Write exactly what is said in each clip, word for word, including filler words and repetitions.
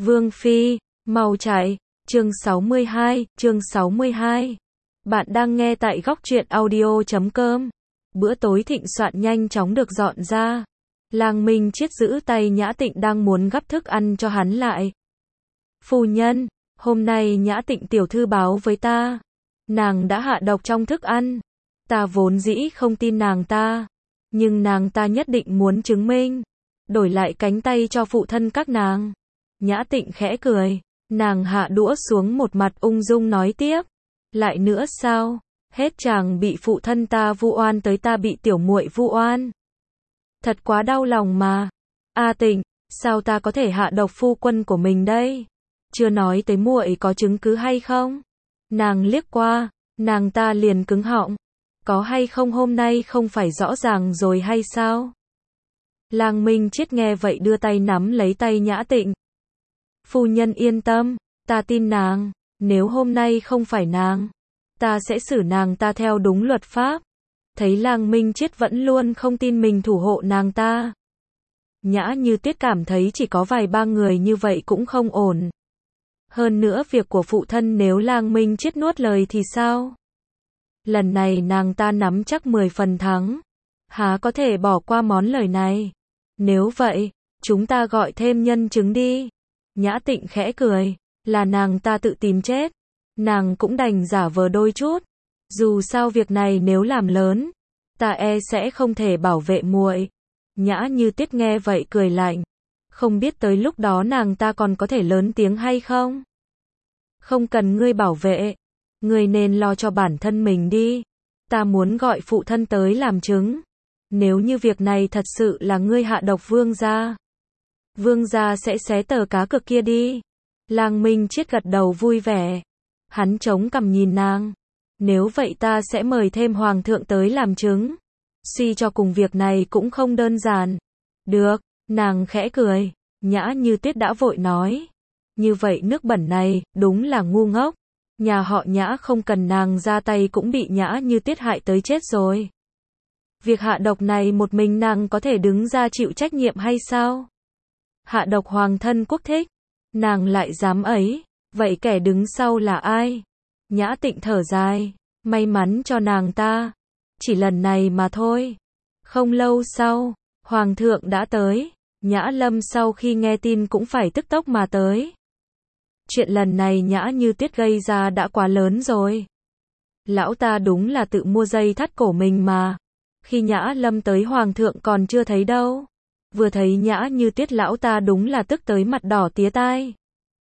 Vương Phi, mau chạy. Chương sáu mươi hai, chương sáu mươi hai. Bạn đang nghe tại góc truyện audio chấm com. Bữa tối thịnh soạn nhanh chóng được dọn ra. Lang Minh Chiết giữ tay Nhã Tịnh đang muốn gắp thức ăn cho hắn lại. Phu nhân, hôm nay Nhã Tịnh tiểu thư báo với ta. Nàng đã hạ độc trong thức ăn. Ta vốn dĩ không tin nàng ta. Nhưng nàng ta nhất định muốn chứng minh. Đổi lại cánh tay cho phụ thân các nàng. Nhã Tịnh khẽ cười. Nàng hạ đũa xuống, một mặt ung dung nói tiếp. Lại nữa sao? Hết chàng bị phụ thân ta vu oan tới ta bị tiểu muội vu oan. Thật quá đau lòng mà. A Tịnh, sao ta có thể hạ độc phu quân của mình đây? Chưa nói tới muội có chứng cứ hay không? Nàng liếc qua, nàng ta liền cứng họng. Có hay không hôm nay không phải rõ ràng rồi hay sao? Lang Minh Chiết nghe vậy đưa tay nắm lấy tay Nhã Tịnh. Phu nhân yên tâm, ta tin nàng, nếu hôm nay không phải nàng, ta sẽ xử nàng ta theo đúng luật pháp. Thấy Lang Minh Chiết vẫn luôn không tin mình thủ hộ nàng ta. Nhã Như Tuyết cảm thấy chỉ có vài ba người như vậy cũng không ổn. Hơn nữa việc của phụ thân nếu Lang Minh Chiết nuốt lời thì sao? Lần này nàng ta nắm chắc mười phần thắng. Há có thể bỏ qua món lời này. Nếu vậy, chúng ta gọi thêm nhân chứng đi. Nhã Tịnh khẽ cười, là nàng ta tự tìm chết. Nàng cũng đành giả vờ đôi chút. Dù sao việc này nếu làm lớn, ta e sẽ không thể bảo vệ muội. Nhã Như Tuyết nghe vậy cười lạnh. Không biết tới lúc đó nàng ta còn có thể lớn tiếng hay không? Không cần ngươi bảo vệ. Ngươi nên lo cho bản thân mình đi. Ta muốn gọi phụ thân tới làm chứng. Nếu như việc này thật sự là ngươi hạ độc Vương gia, Vương gia sẽ xé tờ cá cược kia đi. Lang Minh Chiết gật đầu vui vẻ. Hắn chống cằm nhìn nàng. Nếu vậy ta sẽ mời thêm hoàng thượng tới làm chứng. Suy cho cùng việc này cũng không đơn giản. Được, nàng khẽ cười. Nhã Như Tuyết đã vội nói. Như vậy nước bẩn này, đúng là ngu ngốc. Nhà họ Nhã không cần nàng ra tay cũng bị Nhã Như Tuyết hại tới chết rồi. Việc hạ độc này một mình nàng có thể đứng ra chịu trách nhiệm hay sao? Hạ độc hoàng thân quốc thích, nàng lại dám ấy, vậy kẻ đứng sau là ai? Nhã Tịnh thở dài, may mắn cho nàng ta, chỉ lần này mà thôi. Không lâu sau, hoàng thượng đã tới, Nhã Lâm sau khi nghe tin cũng phải tức tốc mà tới. Chuyện lần này Nhã Như Tuyết gây ra đã quá lớn rồi. Lão ta đúng là tự mua dây thắt cổ mình mà. Khi Nhã Lâm tới hoàng thượng còn chưa thấy đâu. Vừa thấy Nhã Như Tuyết lão ta đúng là tức tới mặt đỏ tía tai.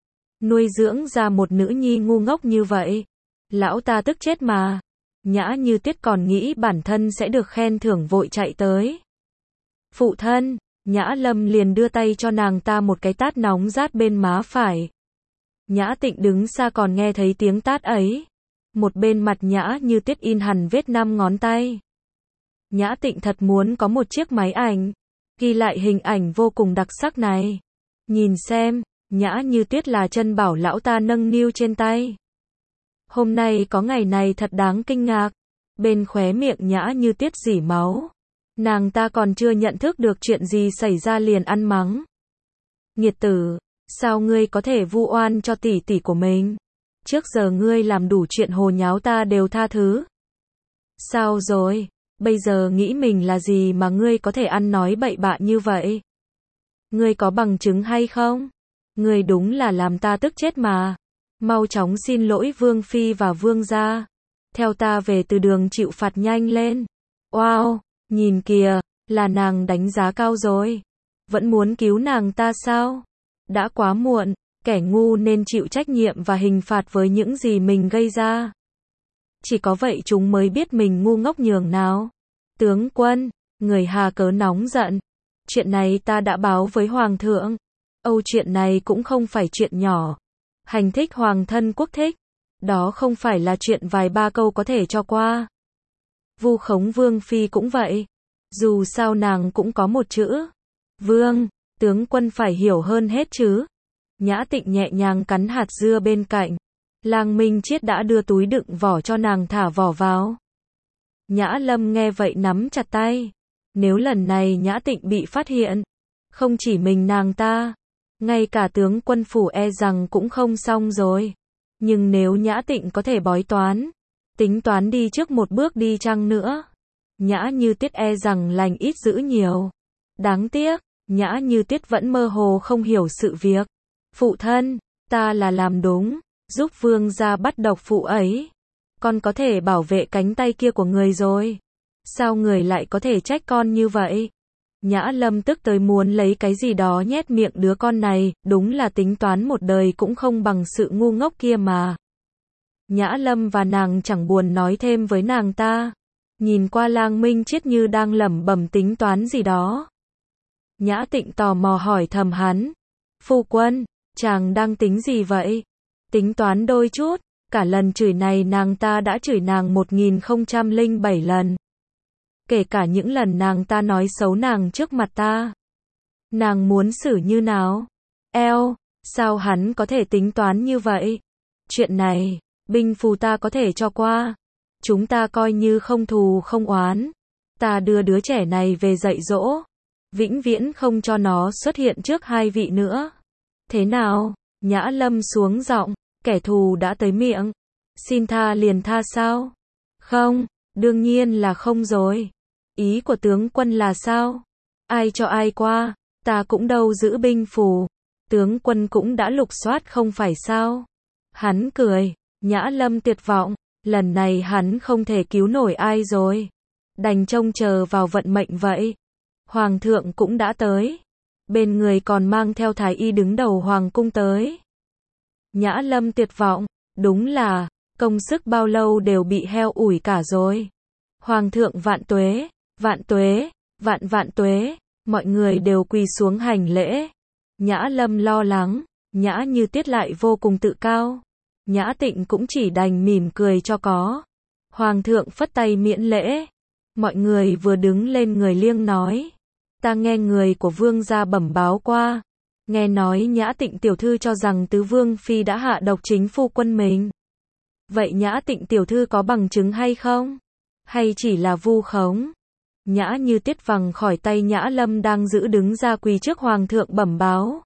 Nuôi dưỡng ra một nữ nhi ngu ngốc như vậy. Lão ta tức chết mà. Nhã Như Tuyết còn nghĩ bản thân sẽ được khen thưởng vội chạy tới. Phụ thân, Nhã Lâm liền đưa tay cho nàng ta một cái tát nóng rát bên má phải. Nhã Tịnh đứng xa còn nghe thấy tiếng tát ấy. Một bên mặt Nhã Như Tuyết in hẳn vết năm ngón tay. Nhã Tịnh thật muốn có một chiếc máy ảnh, ghi lại hình ảnh vô cùng đặc sắc này. Nhìn xem, Nhã Như Tuyết là chân bảo lão ta nâng niu trên tay. Hôm nay có ngày này thật đáng kinh ngạc. Bên khóe miệng Nhã Như Tuyết rỉ máu. Nàng ta còn chưa nhận thức được chuyện gì xảy ra liền ăn mắng. Nghiệt tử, sao ngươi có thể vu oan cho tỷ tỷ của mình? Trước giờ ngươi làm đủ chuyện hồ nháo ta đều tha thứ. Sao rồi? Bây giờ nghĩ mình là gì mà ngươi có thể ăn nói bậy bạ như vậy? Ngươi có bằng chứng hay không? Ngươi đúng là làm ta tức chết mà. Mau chóng xin lỗi Vương Phi và Vương gia. Theo ta về từ đường chịu phạt nhanh lên. Wow, nhìn kìa, là nàng đánh giá cao rồi. Vẫn muốn cứu nàng ta sao? Đã quá muộn, kẻ ngu nên chịu trách nhiệm và hình phạt với những gì mình gây ra. Chỉ có vậy chúng mới biết mình ngu ngốc nhường nào. Tướng quân, người hà cớ nóng giận. Chuyện này ta đã báo với hoàng thượng. Âu chuyện này cũng không phải chuyện nhỏ. Hành thích hoàng thân quốc thích. Đó không phải là chuyện vài ba câu có thể cho qua. Vu khống Vương Phi cũng vậy. Dù sao nàng cũng có một chữ. Vương, tướng quân phải hiểu hơn hết chứ. Nhã Tịnh nhẹ nhàng cắn hạt dưa bên cạnh. Lang Minh Chiết đã đưa túi đựng vỏ cho nàng thả vỏ vào. Nhã Lâm nghe vậy nắm chặt tay. Nếu lần này Nhã Tịnh bị phát hiện, không chỉ mình nàng ta, Ngay cả tướng quân phủ e rằng cũng không xong rồi. Nhưng nếu Nhã Tịnh có thể bói toán, tính toán đi trước một bước đi chăng nữa, Nhã Như Tuyết e rằng lành ít dữ nhiều. Đáng tiếc, Nhã Như Tuyết vẫn mơ hồ không hiểu sự việc. Phụ thân, ta là làm đúng, giúp vương gia bắt độc phụ ấy. Con có thể bảo vệ cánh tay kia của người rồi. Sao người lại có thể trách con như vậy? Nhã Lâm tức tới muốn lấy cái gì đó nhét miệng đứa con này, đúng là tính toán một đời cũng không bằng sự ngu ngốc kia mà. Nhã Lâm và nàng chẳng buồn nói thêm với nàng ta. Nhìn qua Lang Minh Chiết như đang lẩm bẩm tính toán gì đó. Nhã Tịnh tò mò hỏi thầm hắn. Phu quân, chàng đang tính gì vậy? Tính toán đôi chút, cả lần chửi này nàng ta đã chửi nàng một nghìn không trăm lẻ bảy lần. Kể cả những lần nàng ta nói xấu nàng trước mặt ta. Nàng muốn xử như nào? Eo, sao hắn có thể tính toán như vậy? Chuyện này, binh phù ta có thể cho qua. Chúng ta coi như không thù không oán. Ta đưa đứa trẻ này về dạy dỗ. Vĩnh viễn không cho nó xuất hiện trước hai vị nữa. Thế nào? Nhã Lâm xuống giọng, kẻ thù đã tới miệng. Xin tha liền tha sao? Không, đương nhiên là không rồi. Ý của tướng quân là sao? Ai cho ai qua? Ta cũng đâu giữ binh phù. Tướng quân cũng đã lục soát không phải sao? Hắn cười. Nhã Lâm tuyệt vọng. Lần này hắn không thể cứu nổi ai rồi. Đành trông chờ vào vận mệnh vậy. Hoàng thượng cũng đã tới. Bên người còn mang theo thái y đứng đầu hoàng cung tới. Nhã Lâm tuyệt vọng. Đúng là, công sức bao lâu đều bị heo ủi cả rồi. Hoàng thượng vạn tuế, vạn tuế, vạn vạn tuế. Mọi người đều quỳ xuống hành lễ. Nhã Lâm lo lắng. Nhã Như Tuyết lại vô cùng tự cao. Nhã Tịnh cũng chỉ đành mỉm cười cho có. Hoàng thượng phất tay miễn lễ. Mọi người vừa đứng lên người liêng nói. Ta nghe người của vương gia bẩm báo qua. Nghe nói Nhã Tịnh tiểu thư cho rằng tứ vương phi đã hạ độc chính phu quân mình. Vậy Nhã Tịnh tiểu thư có bằng chứng hay không? Hay chỉ là vu khống? Nhã Như Tuyết vằng khỏi tay Nhã Lâm đang giữ đứng ra quỳ trước hoàng thượng bẩm báo.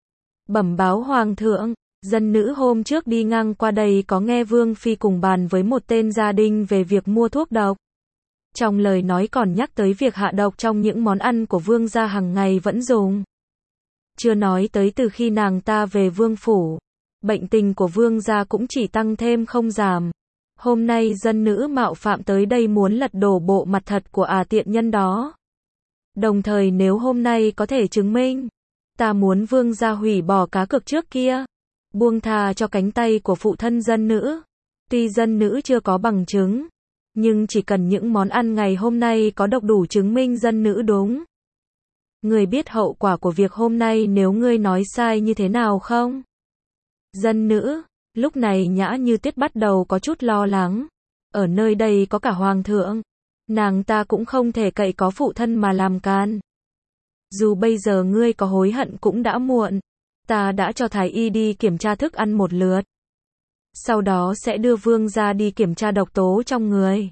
Bẩm báo hoàng thượng. Dân nữ hôm trước đi ngang qua đây có nghe vương phi cùng bàn với một tên gia đình về việc mua thuốc độc. Trong lời nói còn nhắc tới việc hạ độc trong những món ăn của vương gia hàng ngày vẫn dùng. Chưa nói tới từ khi nàng ta về vương phủ, bệnh tình của vương gia cũng chỉ tăng thêm không giảm. Hôm nay dân nữ mạo phạm tới đây muốn lật đổ bộ mặt thật của à tiện nhân đó. Đồng thời nếu hôm nay có thể chứng minh, ta muốn vương gia hủy bỏ cá cược trước kia. Buông tha cho cánh tay của phụ thân dân nữ. Tuy dân nữ chưa có bằng chứng, nhưng chỉ cần những món ăn ngày hôm nay có độc đủ chứng minh dân nữ đúng. Người biết hậu quả của việc hôm nay nếu ngươi nói sai như thế nào không? Dân nữ, lúc này Nhã Như Tuyết bắt đầu có chút lo lắng. Ở nơi đây có cả hoàng thượng. Nàng ta cũng không thể cậy có phụ thân mà làm can. Dù bây giờ ngươi có hối hận cũng đã muộn. Ta đã cho thái y đi kiểm tra thức ăn một lượt. Sau đó sẽ đưa vương gia đi kiểm tra độc tố trong người.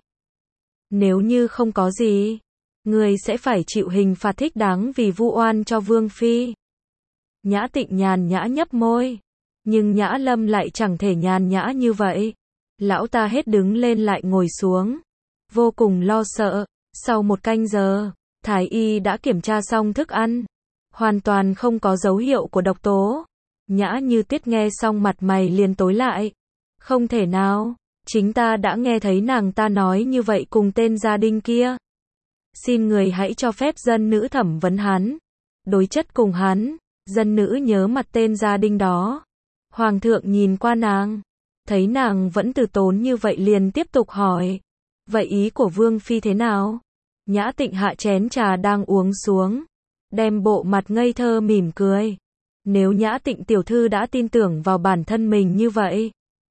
Nếu như không có gì, người sẽ phải chịu hình phạt thích đáng vì vu oan cho vương phi. Nhã Tịnh nhàn nhã nhấp môi. Nhưng Nhã Lâm lại chẳng thể nhàn nhã như vậy. Lão ta hết đứng lên lại ngồi xuống. Vô cùng lo sợ. Sau một canh giờ, thái y đã kiểm tra xong thức ăn. Hoàn toàn không có dấu hiệu của độc tố. Nhã Như Tuyết nghe xong mặt mày liền tối lại. Không thể nào, chính ta đã nghe thấy nàng ta nói như vậy cùng tên gia đình kia. Xin người hãy cho phép dân nữ thẩm vấn hắn. Đối chất cùng hắn, dân nữ nhớ mặt tên gia đình đó. Hoàng thượng nhìn qua nàng, thấy nàng vẫn từ tốn như vậy liền tiếp tục hỏi. Vậy ý của vương phi thế nào? Nhã Tịnh hạ chén trà đang uống xuống. Đem bộ mặt ngây thơ mỉm cười. Nếu Nhã Tịnh tiểu thư đã tin tưởng vào bản thân mình như vậy,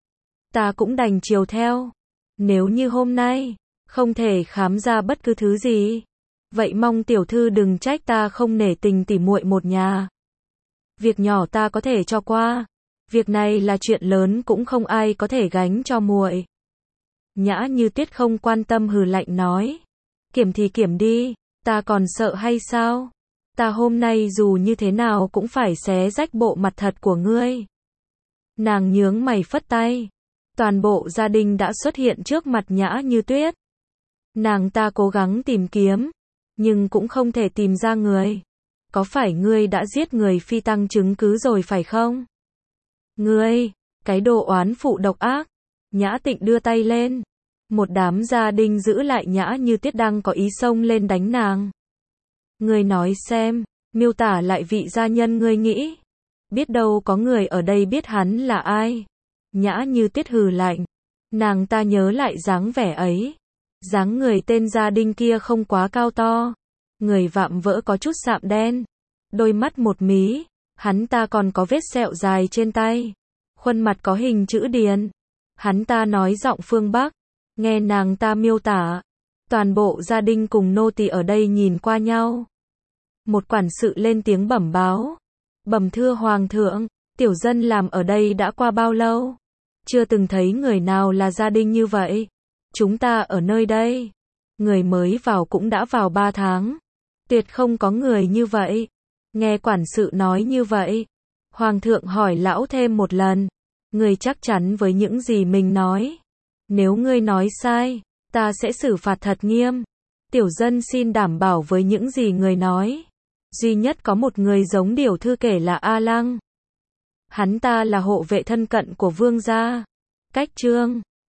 ta cũng đành chiều theo. Nếu như hôm nay, không thể khám ra bất cứ thứ gì, vậy mong tiểu thư đừng trách ta không nể tình tỉ muội một nhà. Việc nhỏ ta có thể cho qua. Việc này là chuyện lớn cũng không ai có thể gánh cho muội. Nhã Như Tuyết không quan tâm hừ lạnh nói. Kiểm thì kiểm đi, ta còn sợ hay sao? Ta hôm nay dù như thế nào cũng phải xé rách bộ mặt thật của ngươi. Nàng nhướng mày phất tay. Toàn bộ gia đình đã xuất hiện trước mặt Nhã Như Tuyết. Nàng ta cố gắng tìm kiếm, nhưng cũng không thể tìm ra người. Có phải ngươi đã giết người phi tăng chứng cứ rồi phải không? Ngươi, cái đồ oán phụ độc ác. Nhã Tịnh đưa tay lên. Một đám gia đình giữ lại Nhã Như Tuyết đang có ý xông lên đánh nàng. Ngươi nói xem, miêu tả lại vị gia nhân ngươi nghĩ. Biết đâu có người ở đây biết hắn là ai. Nhã Như Tuyết hừ lạnh. Nàng ta nhớ lại dáng vẻ ấy. Dáng người tên gia đình kia không quá cao to. Người vạm vỡ có chút sạm đen. Đôi mắt một mí. Hắn ta còn có vết sẹo dài trên tay. Khuôn mặt có hình chữ điền. Hắn ta nói giọng phương Bắc. Nghe nàng ta miêu tả. Toàn bộ gia đình cùng nô tỳ ở đây nhìn qua nhau. Một quản sự lên tiếng bẩm báo. Bẩm thưa hoàng thượng, tiểu dân làm ở đây đã qua bao lâu? Chưa từng thấy người nào là gia đình như vậy. Chúng ta ở nơi đây. Người mới vào cũng đã vào ba tháng. Tuyệt không có người như vậy. Nghe quản sự nói như vậy. Hoàng thượng hỏi lão thêm một lần. Người chắc chắn với những gì mình nói. Nếu ngươi nói sai, ta sẽ xử phạt thật nghiêm. Tiểu dân xin đảm bảo với những gì người nói. Duy nhất có một người giống điều thư kể là A Lăng. Hắn ta là hộ vệ thân cận của vương gia. Cách chương